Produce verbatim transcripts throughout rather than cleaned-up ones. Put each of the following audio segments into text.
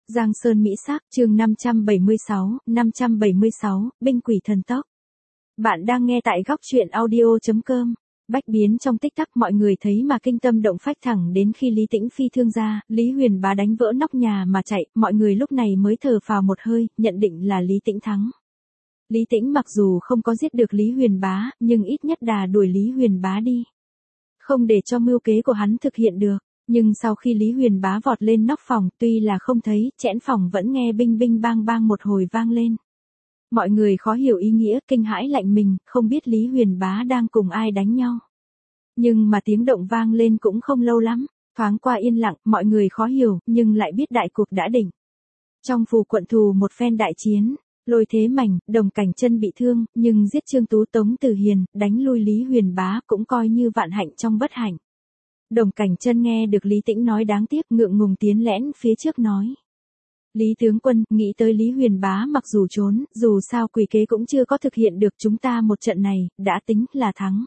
Giang Sơn Mỹ Sắc, chương năm trăm bảy mươi sáu, năm trăm bảy mươi sáu, binh quỷ thần tốc. Bạn đang nghe tại góc truyện audio chấm com. Bách biến trong tích tắc, mọi người thấy mà kinh tâm động phách, thẳng đến khi Lý Tĩnh phi thương ra, Lý Huyền Bá đánh vỡ nóc nhà mà chạy, mọi người lúc này mới thở phào một hơi, nhận định là Lý Tĩnh thắng. Lý Tĩnh mặc dù không có giết được Lý Huyền Bá, nhưng ít nhất đà đuổi Lý Huyền Bá đi. Không để cho mưu kế của hắn thực hiện được. Nhưng sau khi Lý Huyền Bá vọt lên nóc phòng, tuy là không thấy, chẽn phòng vẫn nghe binh binh bang bang một hồi vang lên. Mọi người khó hiểu ý nghĩa, kinh hãi lạnh mình, không biết Lý Huyền Bá đang cùng ai đánh nhau. Nhưng mà tiếng động vang lên cũng không lâu lắm, thoáng qua yên lặng, mọi người khó hiểu, nhưng lại biết đại cuộc đã định. Trong Phù Quận Thù một phen đại chiến, Lôi Thế Mành, Đồng Cảnh Chân bị thương, nhưng giết Trương Tú Tống Tử Hiền, đánh lui Lý Huyền Bá cũng coi như vạn hạnh trong bất hạnh. Đồng Cảnh Chân nghe được Lý Tĩnh nói đáng tiếc, ngượng ngùng tiến lẽn phía trước nói. Lý tướng quân, nghĩ tới Lý Huyền Bá mặc dù trốn, dù sao quỷ kế cũng chưa có thực hiện được, chúng ta một trận này, đã tính là thắng.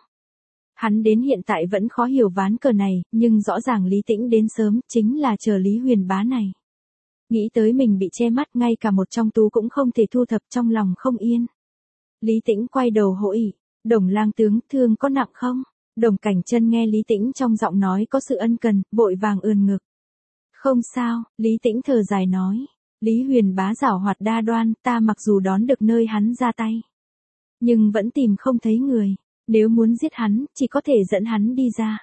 Hắn đến hiện tại vẫn khó hiểu ván cờ này, nhưng rõ ràng Lý Tĩnh đến sớm, chính là chờ Lý Huyền Bá này. Nghĩ tới mình bị che mắt, ngay cả một trong tú cũng không thể thu thập, trong lòng không yên. Lý Tĩnh quay đầu hội, Đồng lang tướng, thương có nặng không? Đồng Cảnh Chân nghe Lý Tĩnh trong giọng nói có sự ân cần, vội vàng ươn ngực. Không sao, Lý Tĩnh thở dài nói. Lý Huyền Bá giảo hoạt đa đoan, ta mặc dù đón được nơi hắn ra tay, nhưng vẫn tìm không thấy người. Nếu muốn giết hắn, chỉ có thể dẫn hắn đi ra.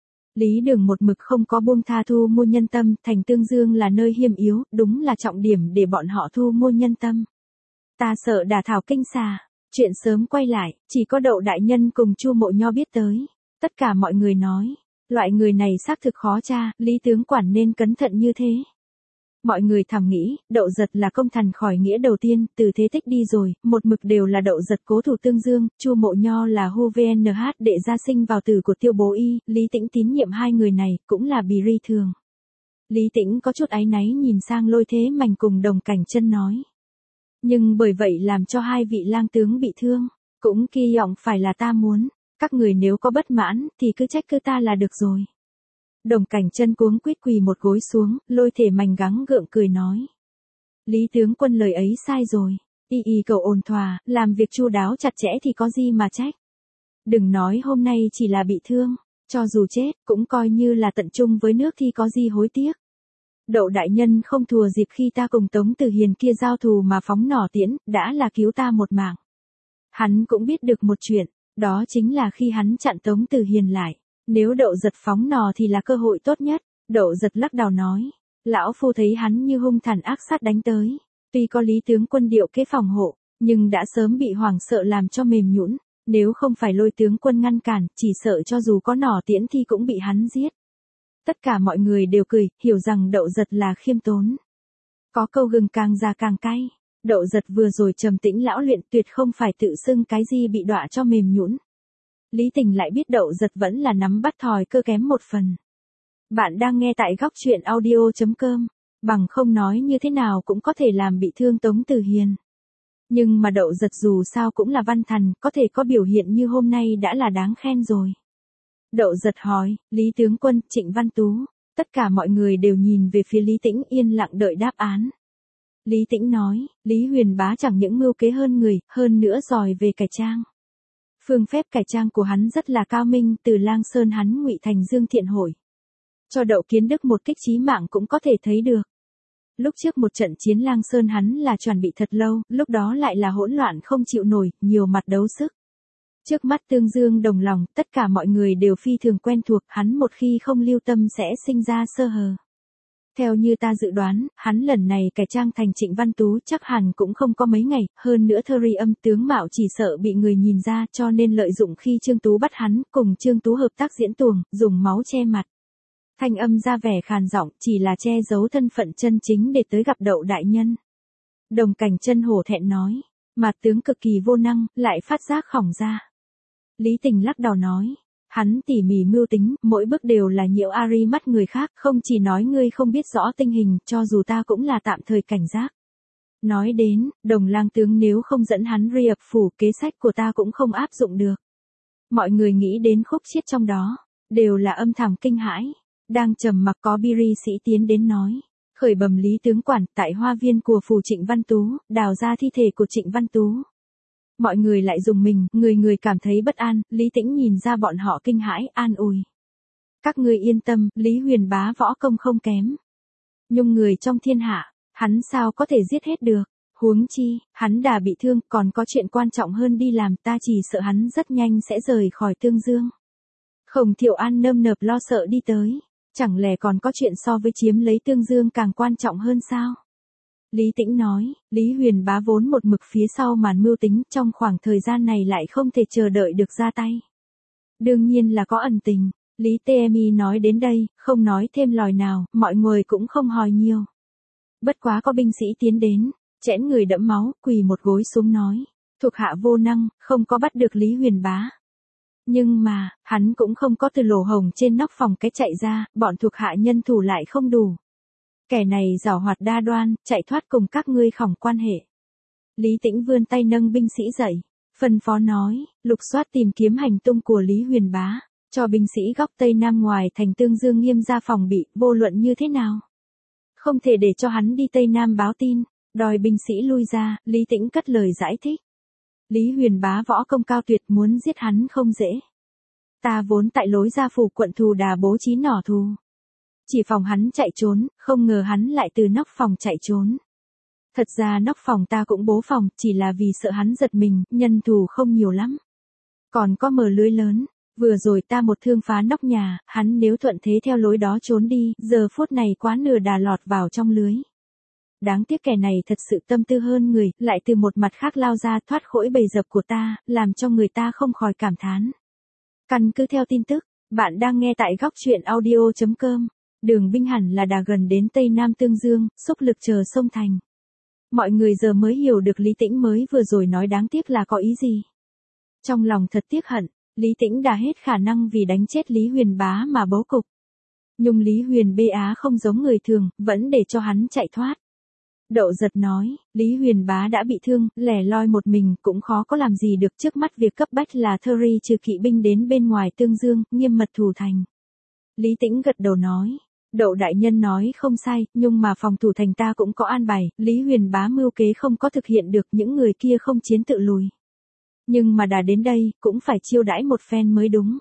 Lý Đường một mực không có buông tha thu mua nhân tâm, thành Tương Dương là nơi hiểm yếu, đúng là trọng điểm để bọn họ thu mua nhân tâm. Ta sợ đả thảo kinh xà, chuyện sớm quay lại, chỉ có Đậu đại nhân cùng Chu Mộ Nho biết tới. Tất cả mọi người nói, loại người này xác thực khó tra, Lý tướng quản nên cẩn thận như thế. Mọi người thầm nghĩ, Đậu Giật là công thần khỏi nghĩa đầu tiên, từ thế tích đi rồi, một mực đều là Đậu Giật cố thủ Tương Dương, Chu Mộ Nho là Hu vê en hát đệ gia sinh vào tử của Tiêu Bố Y, Lý Tĩnh tín nhiệm hai người này, cũng là bì ri thường. Lý Tĩnh có chút áy náy nhìn sang Lôi Thế Mành cùng Đồng Cảnh Chân nói. Nhưng bởi vậy làm cho hai vị lang tướng bị thương, cũng kỳ vọng phải là ta muốn. Các người nếu có bất mãn, thì cứ trách cứ ta là được rồi. Đồng Cảnh Chân cuống quýt quỳ một gối xuống, Lôi Thể Mành gắng gượng cười nói. Lý tướng quân lời ấy sai rồi, y y cầu ổn thỏa, làm việc chu đáo chặt chẽ thì có gì mà trách. Đừng nói hôm nay chỉ là bị thương, cho dù chết, cũng coi như là tận trung với nước thì có gì hối tiếc. Đậu đại nhân không thùa dịp khi ta cùng Tống Tử Hiền kia giao thù mà phóng nỏ tiễn, đã là cứu ta một mạng. Hắn cũng biết được một chuyện. Đó chính là khi hắn chặn Tống Tử Hiền lại, nếu Đậu Giật phóng nỏ thì là cơ hội tốt nhất. Đậu Giật lắc đầu nói, lão phu thấy hắn như hung thần ác sát đánh tới, tuy có Lý tướng quân điệu kế phòng hộ, nhưng đã sớm bị hoảng sợ làm cho mềm nhũn, nếu không phải Lôi tướng quân ngăn cản, chỉ sợ cho dù có nỏ tiễn thì cũng bị hắn giết. Tất cả mọi người đều cười, hiểu rằng Đậu Giật là khiêm tốn. Có câu gừng càng già càng cay. Đậu Giật vừa rồi trầm tĩnh lão luyện, tuyệt không phải tự xưng cái gì bị đọa cho mềm nhũn. Lý Tình lại biết Đậu Giật vẫn là nắm bắt thòi cơ kém một phần. Bạn đang nghe tại góc truyện audio chấm com, bằng không nói như thế nào cũng có thể làm bị thương Tống Tử Hiền. Nhưng mà Đậu Giật dù sao cũng là văn thần, có thể có biểu hiện như hôm nay đã là đáng khen rồi. Đậu Giật hỏi, Lý tướng quân, Trịnh Văn Tú, tất cả mọi người đều nhìn về phía Lý Tĩnh yên lặng đợi đáp án. Lý Tĩnh nói, Lý Huyền Bá chẳng những mưu kế hơn người, hơn nữa giỏi về cải trang. Phương phép cải trang của hắn rất là cao minh, từ Lang Sơn hắn ngụy thành Dương Thiện Hội. Cho Đậu Kiến Đức một kích chí mạng cũng có thể thấy được. Lúc trước một trận chiến Lang Sơn hắn là chuẩn bị thật lâu, lúc đó lại là hỗn loạn không chịu nổi, nhiều mặt đấu sức. Trước mắt Tương Dương đồng lòng, tất cả mọi người đều phi thường quen thuộc, hắn một khi không lưu tâm sẽ sinh ra sơ hở. Theo như ta dự đoán, hắn lần này cải trang thành Trịnh Văn Tú chắc hẳn cũng không có mấy ngày, hơn nữa thơ ri âm tướng mạo chỉ sợ bị người nhìn ra, cho nên lợi dụng khi Trương Tú bắt hắn, cùng Trương Tú hợp tác diễn tuồng, dùng máu che mặt. Thanh âm ra vẻ khàn giọng, chỉ là che giấu thân phận chân chính để tới gặp Đậu đại nhân. Đồng Cảnh Chân hổ thẹn nói, mặt tướng cực kỳ vô năng, lại phát giác khỏng ra. Lý Tình lắc đầu nói. Hắn tỉ mỉ mưu tính, mỗi bước đều là nhiễu ari mắt người khác, không chỉ nói ngươi không biết rõ tình hình, cho dù ta cũng là tạm thời cảnh giác. Nói đến, Đồng lang tướng nếu không dẫn hắn riệp phủ, kế sách của ta cũng không áp dụng được. Mọi người nghĩ đến khúc chiết trong đó, đều là âm thầm kinh hãi. Đang trầm mặc có biri sĩ tiến đến nói, Khởi bẩm Lý tướng quản, tại hoa viên của phủ Trịnh Văn Tú, đào ra thi thể của Trịnh Văn Tú. Mọi người lại rùng mình, người người cảm thấy bất an, Lý Tĩnh nhìn ra bọn họ kinh hãi, an ủi. Các ngươi yên tâm, Lý Huyền Bá võ công không kém. Nhung người trong thiên hạ, hắn sao có thể giết hết được. Huống chi, hắn đã bị thương, còn có chuyện quan trọng hơn đi làm, ta chỉ sợ hắn rất nhanh sẽ rời khỏi Tương Dương. Khổng Thiệu An nơm nớp lo sợ đi tới. Chẳng lẽ còn có chuyện so với chiếm lấy Tương Dương càng quan trọng hơn sao? Lý Tĩnh nói, Lý Huyền Bá vốn một mực phía sau màn mưu tính, trong khoảng thời gian này lại không thể chờ đợi được ra tay. Đương nhiên là có ẩn tình. Lý Tê Mi nói đến đây, không nói thêm lời nào, mọi người cũng không hỏi nhiều. Bất quá có binh sĩ tiến đến, chẽn người đẫm máu, quỳ một gối xuống nói, thuộc hạ vô năng, không có bắt được Lý Huyền Bá. Nhưng mà, hắn cũng không có từ lỗ hổng trên nóc phòng cái chạy ra, bọn thuộc hạ nhân thủ lại không đủ. Kẻ này giảo hoạt đa đoan, chạy thoát cùng các ngươi khỏng quan hệ. Lý Tĩnh vươn tay nâng binh sĩ dậy, phân phó nói, lục soát tìm kiếm hành tung của Lý Huyền Bá, cho binh sĩ góc Tây Nam ngoài thành Tương Dương nghiêm ra phòng bị, vô luận như thế nào. Không thể để cho hắn đi Tây Nam báo tin, đòi binh sĩ lui ra, Lý Tĩnh cất lời giải thích. Lý Huyền Bá võ công cao tuyệt, muốn giết hắn không dễ. Ta vốn tại lối ra phủ quận Thù Đà bố trí nỏ thù. Chỉ phòng hắn chạy trốn, không ngờ hắn lại từ nóc phòng chạy trốn. Thật ra nóc phòng ta cũng bố phòng, chỉ là vì sợ hắn giật mình, nhân thù không nhiều lắm. Còn có mở lưới lớn, vừa rồi ta một thương phá nóc nhà, hắn nếu thuận thế theo lối đó trốn đi, giờ phút này quá nửa đà lọt vào trong lưới. Đáng tiếc kẻ này thật sự tâm tư hơn người, lại từ một mặt khác lao ra thoát khỏi bầy dập của ta, làm cho người ta không khỏi cảm thán. Căn cứ theo tin tức, bạn đang nghe tại góc truyện audio chấm com. Đường binh hẳn là đã gần đến Tây Nam Tương Dương, xúc lực chờ sông thành. Mọi người giờ mới hiểu được Lý Tĩnh mới vừa rồi nói đáng tiếc là có ý gì. Trong lòng thật tiếc hận, Lý Tĩnh đã hết khả năng vì đánh chết Lý Huyền Bá mà bố cục. Nhưng Lý Huyền Bá không giống người thường, vẫn để cho hắn chạy thoát. Đậu Giật nói, Lý Huyền Bá đã bị thương, lẻ loi một mình, cũng khó có làm gì được, trước mắt việc cấp bách là Thury trừ kỵ binh đến bên ngoài Tương Dương, nghiêm mật thủ thành. Lý Tĩnh gật đầu nói, Đậu đại nhân nói không sai, nhưng mà phòng thủ thành ta cũng có an bài, Lý Huyền Bá mưu kế không có thực hiện được, những người kia không chiến tự lùi. Nhưng mà đã đến đây, cũng phải chiêu đãi một phen mới đúng.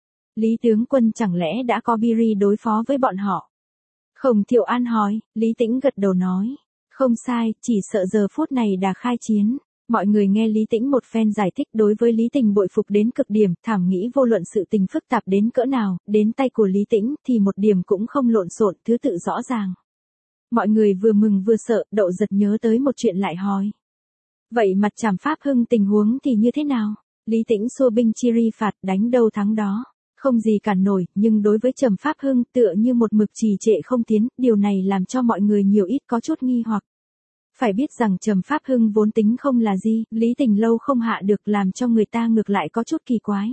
Lý tướng quân chẳng lẽ đã có Biri đối phó với bọn họ? Khổng Thiệu An hỏi, Lý Tĩnh gật đầu nói. Không sai, chỉ sợ giờ phút này đã khai chiến. Mọi người nghe Lý Tĩnh một phen giải thích, đối với Lý Tình bội phục đến cực điểm, thảm nghĩ vô luận sự tình phức tạp đến cỡ nào, đến tay của Lý Tĩnh thì một điểm cũng không lộn xộn, thứ tự rõ ràng. Mọi người vừa mừng vừa sợ, Đậu Giật nhớ tới một chuyện lại hỏi. Vậy mặt Trảm Pháp Hưng tình huống thì như thế nào? Lý Tĩnh xua binh chi ri phạt, đánh đâu thắng đó. Không gì cản nổi, nhưng đối với Trầm Pháp Hưng tựa như một mực trì trệ không tiến, điều này làm cho mọi người nhiều ít có chút nghi hoặc. Phải biết rằng Trầm Pháp Hưng vốn tính không là gì, Lý Tình lâu không hạ được, làm cho người ta ngược lại có chút kỳ quái.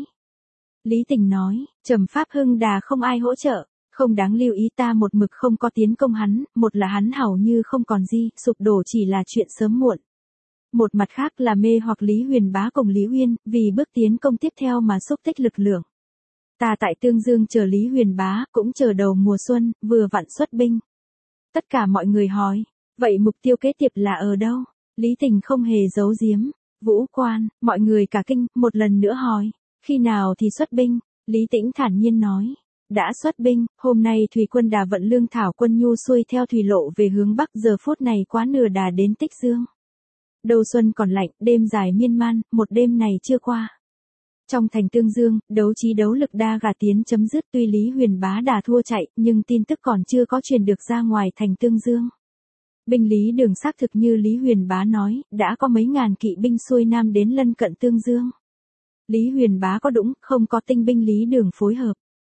Lý Tình nói, Trầm Pháp Hưng đà không ai hỗ trợ, không đáng lưu ý, ta một mực không có tiến công hắn, một là hắn hầu như không còn gì, sụp đổ chỉ là chuyện sớm muộn. Một mặt khác là mê hoặc Lý Huyền Bá cùng Lý Uyên, vì bước tiến công tiếp theo mà xúc tích lực lượng. Ta tại Tương Dương chờ Lý Huyền Bá, cũng chờ đầu mùa xuân, vừa vặn xuất binh. Tất cả mọi người hỏi, vậy mục tiêu kế tiếp là ở đâu? Lý Tình không hề giấu giếm. Vũ Quan, mọi người cả kinh, một lần nữa hỏi, khi nào thì xuất binh? Lý Tĩnh thản nhiên nói, đã xuất binh, hôm nay thủy quân đà vận lương thảo quân nhu xuôi theo thủy lộ về hướng Bắc, giờ phút này quá nửa đà đến Tích Dương. Đầu xuân còn lạnh, đêm dài miên man, một đêm này chưa qua. Trong thành Tương Dương, đấu trí đấu lực đa gà tiến chấm dứt, tuy Lý Huyền Bá đà thua chạy, nhưng tin tức còn chưa có truyền được ra ngoài thành Tương Dương. Binh Lý Đường xác thực như Lý Huyền Bá nói, đã có mấy ngàn kỵ binh xuôi nam đến lân cận Tương Dương. Lý Huyền Bá có đúng, không có tinh binh Lý Đường phối hợp.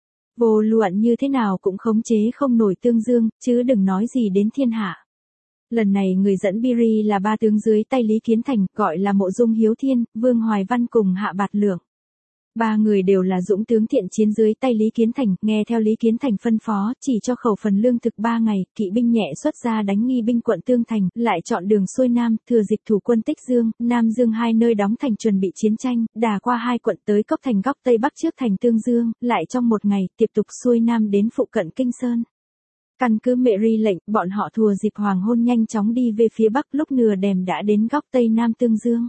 Vô luận như thế nào cũng khống chế không nổi Tương Dương, chứ đừng nói gì đến thiên hạ. Lần này người dẫn Biri là ba tướng dưới tay Lý Kiến Thành, gọi là Mộ Dung Hiếu Thiên, Vương Hoài Văn cùng Hạ Bạt Lượng. Ba người đều là dũng tướng thiện chiến dưới tay Lý Kiến Thành, nghe theo Lý Kiến Thành phân phó, chỉ cho khẩu phần lương thực ba ngày, kỵ binh nhẹ xuất ra đánh nghi binh quận Tương Thành, lại chọn đường xuôi nam, thừa dịp thủ quân Tích Dương, Nam Dương hai nơi đóng thành chuẩn bị chiến tranh, đà qua hai quận tới Cốc Thành góc Tây Bắc trước thành Tương Dương, lại trong một ngày, tiếp tục xuôi nam đến phụ cận Kinh Sơn. Căn cứ Mary lệnh, bọn họ thừa dịp hoàng hôn nhanh chóng đi về phía bắc, lúc nửa đêm đã đến góc tây nam Tương Dương.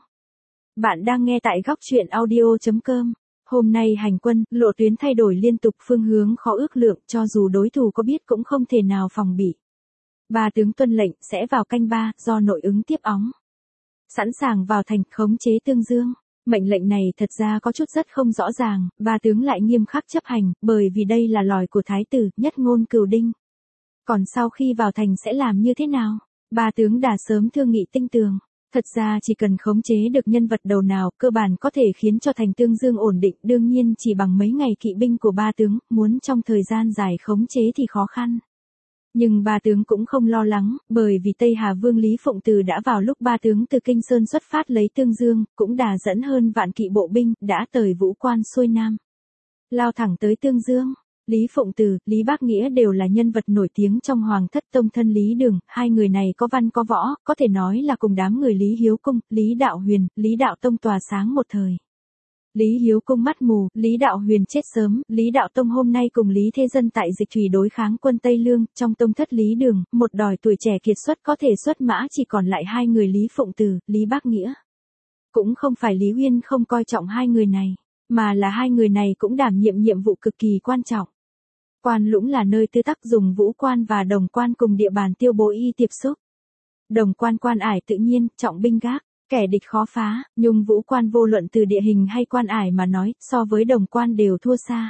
Bạn đang nghe tại góc truyện audio chấm com. Hôm nay hành quân, lộ tuyến thay đổi liên tục, phương hướng khó ước lượng, cho dù đối thủ có biết cũng không thể nào phòng bị. Ba tướng tuân lệnh sẽ vào canh ba, do nội ứng tiếp óng. Sẵn sàng vào thành, khống chế Tương Dương. Mệnh lệnh này thật ra có chút rất không rõ ràng, ba tướng lại nghiêm khắc chấp hành, bởi vì đây là lòi của thái tử, nhất ngôn cửu đinh. Còn sau khi vào thành sẽ làm như thế nào? Ba tướng đã sớm thương nghị tinh tường. Thật ra chỉ cần khống chế được nhân vật đầu nào, cơ bản có thể khiến cho thành Tương Dương ổn định, đương nhiên chỉ bằng mấy ngày kỵ binh của ba tướng, muốn trong thời gian dài khống chế thì khó khăn. Nhưng ba tướng cũng không lo lắng, bởi vì Tây Hà Vương Lý Phụng Từ đã vào lúc ba tướng từ Kinh Sơn xuất phát lấy Tương Dương, cũng đã dẫn hơn vạn kỵ bộ binh, đã tới Vũ Quan xuôi nam. Lao thẳng tới Tương Dương. Lý Phụng Từ, Lý Bác Nghĩa đều là nhân vật nổi tiếng trong Hoàng thất tông thân Lý Đường, hai người này có văn có võ, có thể nói là cùng đám người Lý Hiếu Cung, Lý Đạo Huyền, Lý Đạo Tông tỏa sáng một thời. Lý Hiếu Cung mắt mù, Lý Đạo Huyền chết sớm, Lý Đạo Tông hôm nay cùng Lý Thế Dân tại Dịch Thủy đối kháng quân Tây Lương, trong tông thất Lý Đường, một đòi tuổi trẻ kiệt xuất có thể xuất mã, chỉ còn lại hai người Lý Phụng Từ, Lý Bác Nghĩa. Cũng không phải Lý Uyên không coi trọng hai người này, mà là hai người này cũng đảm nhiệm nhiệm vụ cực kỳ quan trọng. Quan Lũng là nơi tư tắc dùng Vũ Quan và Đồng Quan cùng địa bàn Tiêu Bố Y tiếp xúc. Đồng Quan quan ải tự nhiên, trọng binh gác, kẻ địch khó phá, nhưng Vũ Quan vô luận từ địa hình hay quan ải mà nói, so với Đồng Quan đều thua xa.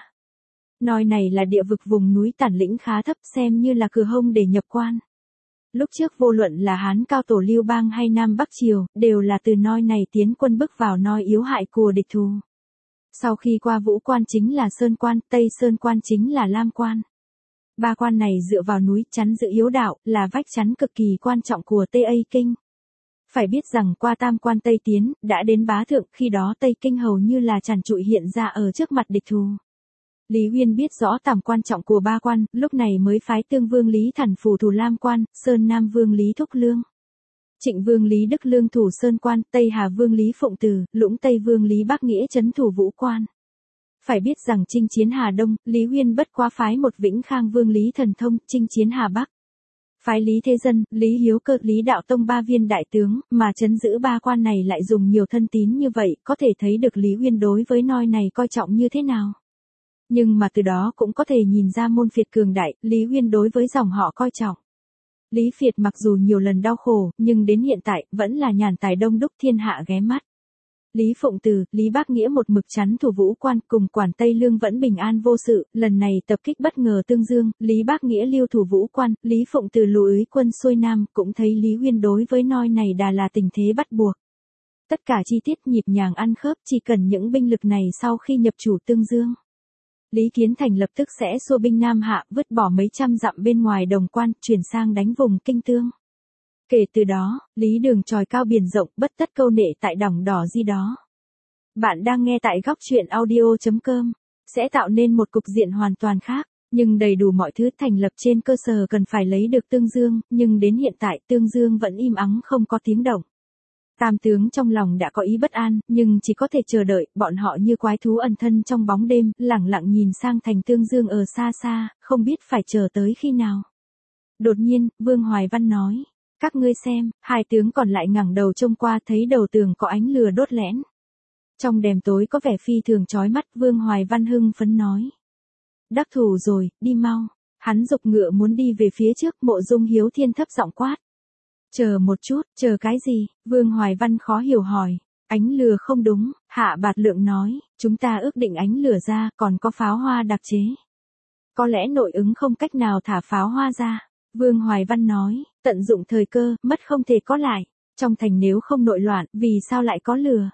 Nơi này là địa vực vùng núi tản lĩnh khá thấp, xem như là cửa hông để nhập quan. Lúc trước vô luận là Hán Cao Tổ Lưu Bang hay Nam Bắc Triều, đều là từ nơi này tiến quân bước vào nơi yếu hại của địch thù. Sau khi qua Vũ Quan chính là Sơn Quan, Tây Sơn Quan chính là Lam Quan. Ba quan này dựa vào núi chắn giữ yếu đạo, là vách chắn cực kỳ quan trọng của Tây A Kinh. Phải biết rằng qua Tam Quan Tây Tiến, đã đến bá thượng, khi đó Tây Kinh hầu như là tràn trụi hiện ra ở trước mặt địch thù. Lý Uyên biết rõ tầm quan trọng của ba quan, lúc này mới phái Tương Vương Lý Thản phủ thủ Lam Quan, Sơn Nam Vương Lý Thúc Lương. Trịnh Vương Lý Đức Lương thủ Sơn Quan, Tây Hà Vương Lý Phụng Từ, Lũng Tây Vương Lý Bác Nghĩa trấn thủ Vũ Quan. Phải biết rằng chinh chiến Hà Đông, Lý Uyên bất quá phái một Vĩnh Khang Vương Lý Thần Thông, chinh chiến Hà Bắc. Phái Lý Thế Dân, Lý Hiếu Cơ, Lý Đạo Tông ba viên đại tướng, mà trấn giữ ba quan này lại dùng nhiều thân tín như vậy, có thể thấy được Lý Uyên đối với nơi này coi trọng như thế nào. Nhưng mà từ đó cũng có thể nhìn ra môn phiệt cường đại, Lý Uyên đối với dòng họ coi trọng. Lý Phiệt mặc dù nhiều lần đau khổ, nhưng đến hiện tại, vẫn là nhàn tài đông đúc thiên hạ ghé mắt. Lý Phụng Từ, Lý Bác Nghĩa một mực chắn thủ Vũ Quan, cùng quản Tây Lương vẫn bình an vô sự, lần này tập kích bất ngờ Tương Dương, Lý Bác Nghĩa lưu thủ Vũ Quan, Lý Phụng Từ lùi quân xuôi nam, cũng thấy Lý Uyên đối với nơi này đà là tình thế bắt buộc. Tất cả chi tiết nhịp nhàng ăn khớp, chỉ cần những binh lực này sau khi nhập chủ Tương Dương. Lý Kiến Thành lập tức sẽ xua binh Nam Hạ, vứt bỏ mấy trăm dặm bên ngoài Đồng Quan, chuyển sang đánh vùng Kinh Tương. Kể từ đó, Lý Đường tròi cao biển rộng, bất tất câu nệ tại đỏng đỏ gì đó. Bạn đang nghe tại góc truyện audio chấm com, sẽ tạo nên một cục diện hoàn toàn khác, nhưng đầy đủ mọi thứ thành lập trên cơ sở cần phải lấy được Tương Dương, nhưng đến hiện tại Tương Dương vẫn im ắng không có tiếng động. Tam tướng trong lòng đã có ý bất an, nhưng chỉ có thể chờ đợi, bọn họ như quái thú ẩn thân trong bóng đêm, lẳng lặng nhìn sang thành Tương Dương ở xa xa, không biết phải chờ tới khi nào. Đột nhiên, Vương Hoài Văn nói, các ngươi xem, hai tướng còn lại ngẩng đầu trông qua thấy đầu tường có ánh lửa đốt lẻn. Trong đêm tối có vẻ phi thường chói mắt, Vương Hoài Văn hưng phấn nói. Đắc thủ rồi, đi mau. Hắn giục ngựa muốn đi về phía trước, Mộ Dung Hiếu Thiên thấp giọng quát. Chờ một chút, chờ cái gì? Vương Hoài Văn khó hiểu hỏi. Ánh lửa không đúng, Hạ Bạt Lượng nói, chúng ta ước định ánh lửa ra, còn có pháo hoa đặc chế. Có lẽ nội ứng không cách nào thả pháo hoa ra. Vương Hoài Văn nói, tận dụng thời cơ, mất không thể có lại. Trong thành nếu không nội loạn, vì sao lại có lửa?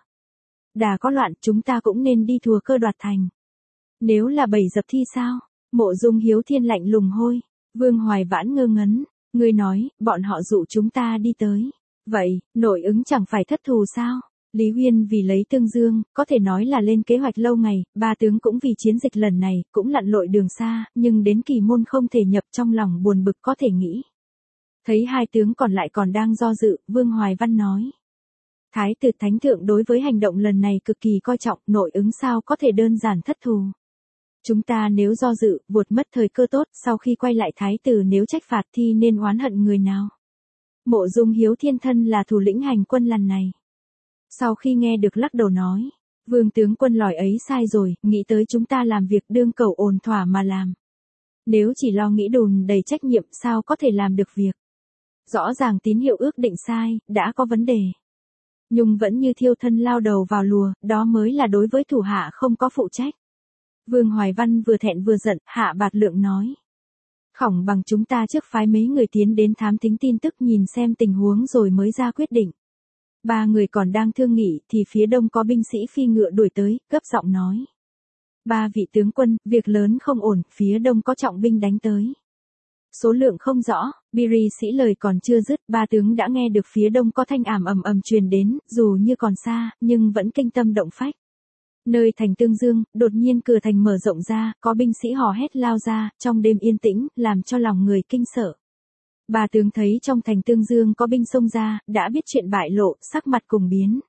Đã có loạn, chúng ta cũng nên đi thùa cơ đoạt thành. Nếu là bầy dập thi sao? Mộ Dung Hiếu Thiên lạnh lùng hôi. Vương Hoài Vãn ngơ ngấn. Ngươi nói, bọn họ dụ chúng ta đi tới. Vậy, nội ứng chẳng phải thất thù sao? Lý Uyên vì lấy Tương Dương, có thể nói là lên kế hoạch lâu ngày, ba tướng cũng vì chiến dịch lần này, cũng lặn lội đường xa, nhưng đến kỳ môn không thể nhập, trong lòng buồn bực có thể nghĩ. Thấy hai tướng còn lại còn đang do dự, Vương Hoài Văn nói. Thái tử Thánh Thượng đối với hành động lần này cực kỳ coi trọng, nội ứng sao có thể đơn giản thất thù. Chúng ta nếu do dự, vụt mất thời cơ tốt, sau khi quay lại thái tử nếu trách phạt thì nên oán hận người nào. Mộ Dung Hiếu Thiên thân là thủ lĩnh hành quân lần này. Sau khi nghe được lắc đầu nói, Vương tướng quân lòi ấy sai rồi, nghĩ tới chúng ta làm việc đương cầu ổn thỏa mà làm. Nếu chỉ lo nghĩ đùn đầy trách nhiệm sao có thể làm được việc. Rõ ràng tín hiệu ước định sai, đã có vấn đề. Nhung vẫn như thiêu thân lao đầu vào lùa, đó mới là đối với thủ hạ không có phụ trách. Vương Hoài Văn vừa thẹn vừa giận, hạ bạt lượng nói. Khỏng bằng chúng ta trước phái mấy người tiến đến thám thính tin tức nhìn xem tình huống rồi mới ra quyết định. Ba người còn đang thương nghị thì phía đông có binh sĩ phi ngựa đuổi tới, gấp giọng nói. Ba vị tướng quân, việc lớn không ổn, phía đông có trọng binh đánh tới. Số lượng không rõ, Biri sĩ lời còn chưa dứt, ba tướng đã nghe được phía đông có thanh ảm ầm ầm truyền đến, dù như còn xa, nhưng vẫn kinh tâm động phách. Nơi thành Tương Dương, đột nhiên cửa thành mở rộng ra, có binh sĩ hò hét lao ra, trong đêm yên tĩnh, làm cho lòng người kinh sợ. Ba tướng thấy trong thành Tương Dương có binh xông ra, đã biết chuyện bại lộ, sắc mặt cùng biến.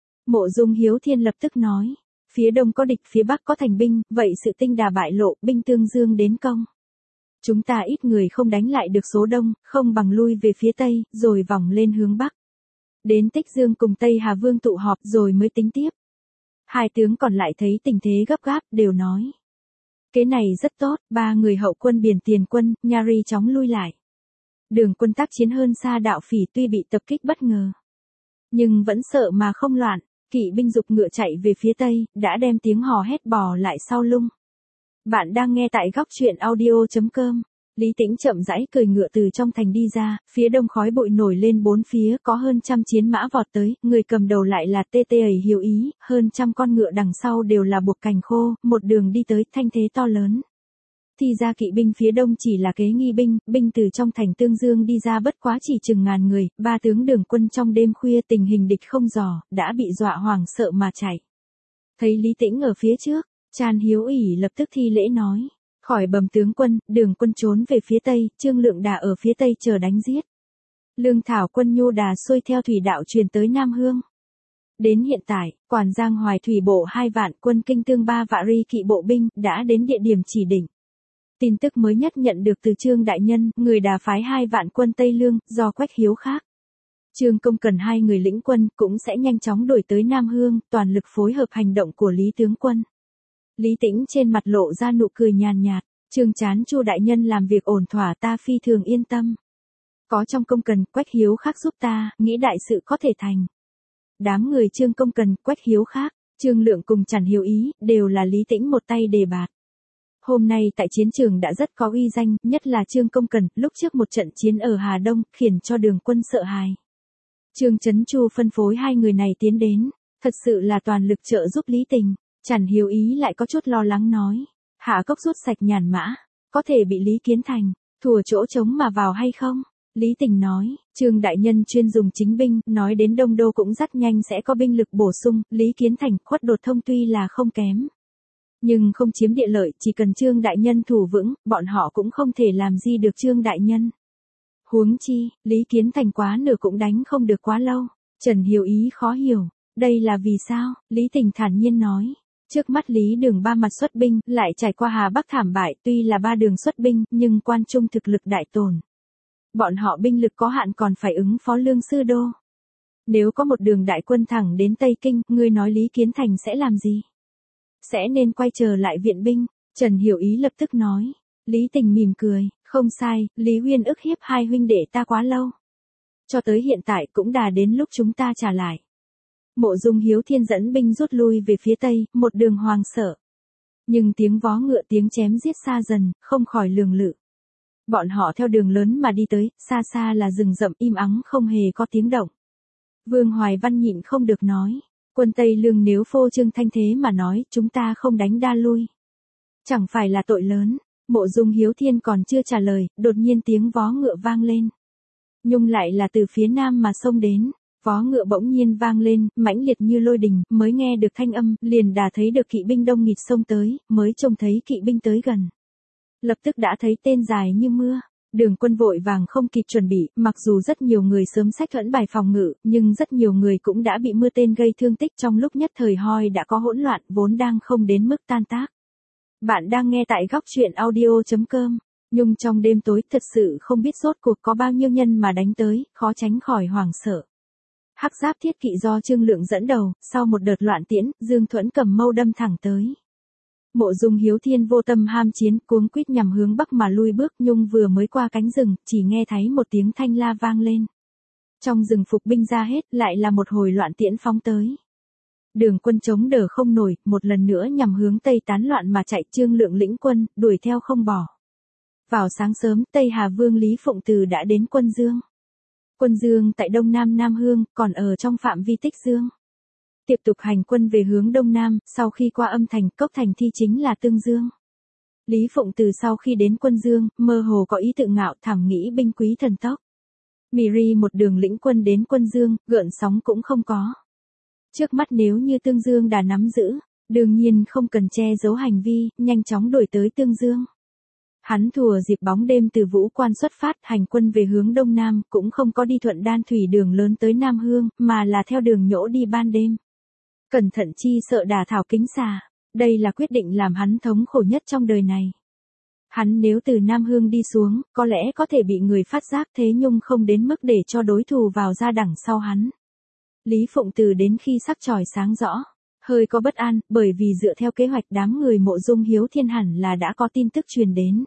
Mộ Dung Hiếu Thiên lập tức nói, phía đông có địch, phía bắc có thành binh, vậy sự tinh đà bại lộ, binh Tương Dương đến công. Chúng ta ít người không đánh lại được số đông, không bằng lui về phía tây, rồi vòng lên hướng bắc. Đến Tích Dương cùng Tây Hà Vương tụ họp rồi mới tính tiếp. Hai tướng còn lại thấy tình thế gấp gáp, đều nói. Kế này rất tốt, ba người hậu quân biển tiền quân, Nhari chóng lui lại. Đường quân tác chiến hơn xa Đạo Phỉ tuy bị tập kích bất ngờ. Nhưng vẫn sợ mà không loạn, kỵ binh dục ngựa chạy về phía tây, đã đem tiếng hò hét bò lại sau lưng. Bạn đang nghe tại góc truyện audio chấm com. Lý Tĩnh chậm rãi cười ngựa từ trong thành đi ra, phía đông khói bụi nổi lên bốn phía, có hơn trăm chiến mã vọt tới, người cầm đầu lại là Tê Tê ẩy Hiếu Ý, hơn trăm con ngựa đằng sau đều là buộc cành khô, một đường đi tới, thanh thế to lớn. Thì ra kỵ binh phía đông chỉ là kế nghi binh, binh từ trong thành Tương Dương đi ra bất quá chỉ chừng ngàn người, ba tướng Đường quân trong đêm khuya tình hình địch không dò, đã bị dọa hoảng sợ mà chạy. Thấy Lý Tĩnh ở phía trước, Tràn Hiếu ỉ lập tức thi lễ nói. Khỏi bẩm tướng quân, Đường quân trốn về phía tây, Trương Lượng Đà ở phía tây chờ đánh giết. Lương Thảo quân Nhu Đà xuôi theo thủy đạo truyền tới Nam Hương. Đến hiện tại, Quản Giang Hoài thủy bộ hai vạn, quân Kinh Tương ba vạn ri kỵ bộ binh, đã đến địa điểm chỉ định. Tin tức mới nhất nhận được từ Trương Đại Nhân, người Đà phái hai vạn quân Tây Lương, do Quách Hiếu khác. Trương Công cần hai người lĩnh quân, cũng sẽ nhanh chóng đuổi tới Nam Hương, toàn lực phối hợp hành động của Lý tướng quân. Lý Tĩnh trên mặt lộ ra nụ cười nhàn nhạt, Trương Chán Chu đại nhân làm việc ổn thỏa ta phi thường yên tâm. Có trong Công cần, Quách Hiếu khác giúp ta, nghĩ đại sự có thể thành. Đám người Trương Công cần, Quách Hiếu khác, Trương Lượng cùng Tràn Hiếu Ý, đều là Lý Tĩnh một tay đề bạt. Hôm nay tại chiến trường đã rất có uy danh, nhất là Trương Công cần, lúc trước một trận chiến ở Hà Đông, khiến cho Đường quân sợ hãi. Trương Chấn Chu phân phối hai người này tiến đến, thật sự là toàn lực trợ giúp Lý Tình. Tràn Hiếu Ý lại có chút lo lắng nói, Hạ Cốc rút sạch nhàn mã, có thể bị Lý Kiến Thành thùa chỗ trống mà vào hay không? Lý Tình nói, Trương đại nhân chuyên dùng chính binh, nói đến Đông Đô cũng rất nhanh sẽ có binh lực bổ sung, Lý Kiến Thành khuất đột thông tuy là không kém, nhưng không chiếm địa lợi, chỉ cần Trương đại nhân thủ vững, bọn họ cũng không thể làm gì được Trương đại nhân. Huống chi, Lý Kiến Thành quá nửa cũng đánh không được quá lâu. Trần Hiếu Ý khó hiểu, đây là vì sao? Lý Tình thản nhiên nói. Trước mắt Lý Đường ba mặt xuất binh, lại trải qua Hà Bắc thảm bại, tuy là ba đường xuất binh, nhưng quan trung thực lực đại tổn. Bọn họ binh lực có hạn còn phải ứng phó Lương Sư Đô. Nếu có một đường đại quân thẳng đến Tây Kinh, ngươi nói Lý Kiến Thành sẽ làm gì? Sẽ nên quay trở lại viện binh. Trần Hiểu Ý lập tức nói. Lý Tình mỉm cười, không sai, Lý Huyên ức hiếp hai huynh đệ ta quá lâu. Cho tới hiện tại cũng đã đến lúc chúng ta trả lại. Mộ Dung Hiếu Thiên dẫn binh rút lui về phía tây, một đường hoàng sợ. Nhưng tiếng vó ngựa tiếng chém giết xa dần, không khỏi lường lự. Bọn họ theo đường lớn mà đi tới, xa xa là rừng rậm im ắng không hề có tiếng động. Vương Hoài Văn nhịn không được nói, quân Tây Lương nếu phô trương thanh thế mà nói, chúng ta không đánh đa lui. Chẳng phải là tội lớn. Mộ Dung Hiếu Thiên còn chưa trả lời, đột nhiên tiếng vó ngựa vang lên. Nhung lại là từ phía nam mà xông đến. Vó ngựa bỗng nhiên vang lên, mãnh liệt như lôi đình, mới nghe được thanh âm, liền đã thấy được kỵ binh đông nghịt xông tới, mới trông thấy kỵ binh tới gần. Lập tức đã thấy tên dài như mưa. Đường quân vội vàng không kịp chuẩn bị, mặc dù rất nhiều người sớm sách thuẫn bài phòng ngự, nhưng rất nhiều người cũng đã bị mưa tên gây thương tích trong lúc nhất thời hoi đã có hỗn loạn, vốn đang không đến mức tan tác. Bạn đang nghe tại góc truyện audio.com. Nhung trong đêm tối thật sự không biết rốt cuộc có bao nhiêu nhân mà đánh tới, khó tránh khỏi hoảng sợ. Hắc giáp thiết kỵ do Trương Lượng dẫn đầu, sau một đợt loạn tiễn, Dương Thuẫn cầm mâu đâm thẳng tới. Mộ Dung Hiếu Thiên vô tâm ham chiến, cuống quýt nhằm hướng bắc mà lui bước. Nhung vừa mới qua cánh rừng, chỉ nghe thấy một tiếng thanh la vang lên. Trong rừng phục binh ra hết, lại là một hồi loạn tiễn phóng tới. Đường quân chống đỡ không nổi, một lần nữa nhằm hướng tây tán loạn mà chạy. Trương Lượng lĩnh quân, đuổi theo không bỏ. Vào sáng sớm, Tây Hà Vương Lý Phụng Từ đã đến Quân Dương. Quân Dương tại đông nam Nam Hương, còn ở trong phạm vi Tích Dương. Tiếp tục hành quân về hướng đông nam, sau khi qua âm thành, cốc thành thi chính là Tương Dương. Lý Phụng Từ sau khi đến Quân Dương, mơ hồ có ý tự ngạo, thảm nghĩ binh quý thần tốc. Miri một đường lĩnh quân đến Quân Dương, gợn sóng cũng không có. Trước mắt nếu như Tương Dương đã nắm giữ, đương nhiên không cần che giấu hành vi, nhanh chóng đuổi tới Tương Dương. Hắn thùa dịp bóng đêm từ Vũ Quan xuất phát, hành quân về hướng đông nam, cũng không có đi thuận đan thủy đường lớn tới Nam Hương, mà là theo đường nhỗ đi ban đêm. Cẩn thận chi sợ đả thảo kính xà, đây là quyết định làm hắn thống khổ nhất trong đời này. Hắn nếu từ Nam Hương đi xuống, có lẽ có thể bị người phát giác, thế nhưng không đến mức để cho đối thủ vào ra đằng sau hắn. Lý Phụng Từ đến khi sắc chòi sáng rõ, hơi có bất an, bởi vì dựa theo kế hoạch đám người Mộ Dung Hiếu Thiên hẳn là đã có tin tức truyền đến.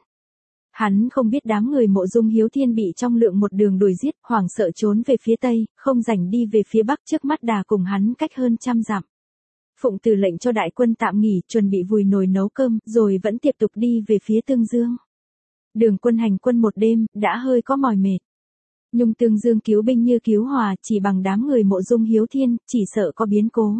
Hắn không biết đám người Mộ Dung Hiếu Thiên bị trong Lượng một đường đuổi giết, hoảng sợ trốn về phía tây, không rảnh đi về phía bắc, trước mắt đà cùng hắn cách hơn trăm dặm. Phụng Từ lệnh cho đại quân tạm nghỉ, chuẩn bị vùi nồi nấu cơm, rồi vẫn tiếp tục đi về phía Tương Dương. Đường quân hành quân một đêm, đã hơi có mỏi mệt. Nhung Tương Dương cứu binh như cứu hỏa, chỉ bằng đám người Mộ Dung Hiếu Thiên, chỉ sợ có biến cố.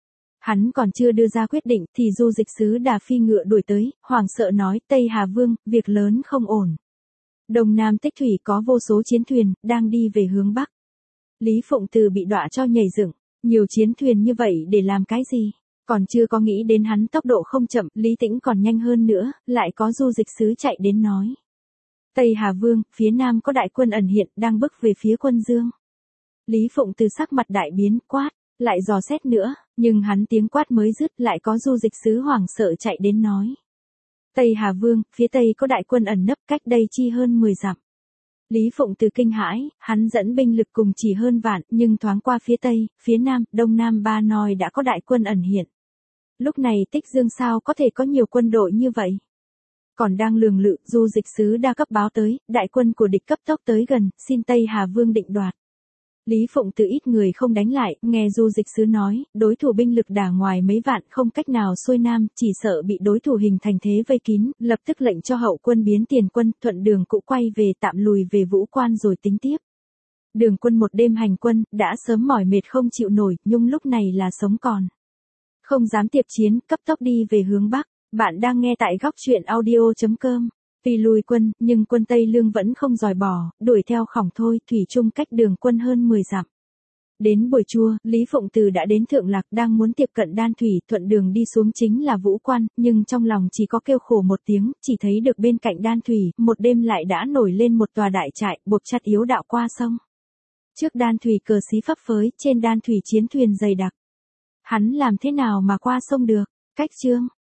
Hắn còn chưa đưa ra quyết định, thì du dịch sứ Đà phi ngựa đuổi tới, hoảng sợ nói, Tây Hà Vương, việc lớn không ổn. Đông Nam Tích Thủy có vô số chiến thuyền, đang đi về hướng Bắc. Lý Phụng Từ bị đọa cho nhảy dựng, nhiều chiến thuyền như vậy để làm cái gì? Còn chưa có nghĩ đến hắn tốc độ không chậm, Lý Tĩnh còn nhanh hơn nữa, lại có du dịch sứ chạy đến nói. Tây Hà Vương, phía Nam có đại quân ẩn hiện, đang bước về phía Quân Dương. Lý Phụng Từ sắc mặt đại biến, quát, lại dò xét nữa, nhưng hắn tiếng quát mới dứt, lại có du dịch sứ hoảng sợ chạy đến nói. Tây Hà Vương, phía Tây có đại quân ẩn nấp, cách đây chi hơn mười dặm. Lý Phụng Từ kinh hãi, hắn dẫn binh lực cùng chỉ hơn vạn, nhưng thoáng qua phía Tây, phía Nam, Đông Nam ba noi đã có đại quân ẩn hiện. Lúc này Tích Dương sao có thể có nhiều quân đội như vậy? Còn đang lường lự, du dịch sứ đa cấp báo tới, đại quân của địch cấp tốc tới gần, xin Tây Hà Vương định đoạt. Lý Phụng Từ ít người không đánh lại, nghe du dịch sứ nói, đối thủ binh lực đả ngoài mấy vạn, không cách nào xuôi nam, chỉ sợ bị đối thủ hình thành thế vây kín, lập tức lệnh cho hậu quân biến tiền quân, thuận đường cũ quay về, tạm lùi về Vũ Quan rồi tính tiếp. Đường quân một đêm hành quân, đã sớm mỏi mệt không chịu nổi, Nhung lúc này là sống còn. Không dám tiếp chiến, cấp tốc đi về hướng Bắc. Bạn đang nghe tại góc truyện audio.com. Tuy lùi quân, nhưng quân Tây Lương vẫn không dòi bỏ, đuổi theo khổng thôi, thủy chung cách đường quân hơn mười dặm. Đến buổi trưa, Lý Phụng Từ đã đến Thượng Lạc, đang muốn tiếp cận Đan Thủy, thuận đường đi xuống chính là Vũ Quan, nhưng trong lòng chỉ có kêu khổ một tiếng, chỉ thấy được bên cạnh Đan Thủy, một đêm lại đã nổi lên một tòa đại trại, buộc chặt yếu đạo qua sông. Trước Đan Thủy cờ xí phấp phới, trên Đan Thủy chiến thuyền dày đặc. Hắn làm thế nào mà qua sông được? Cách chương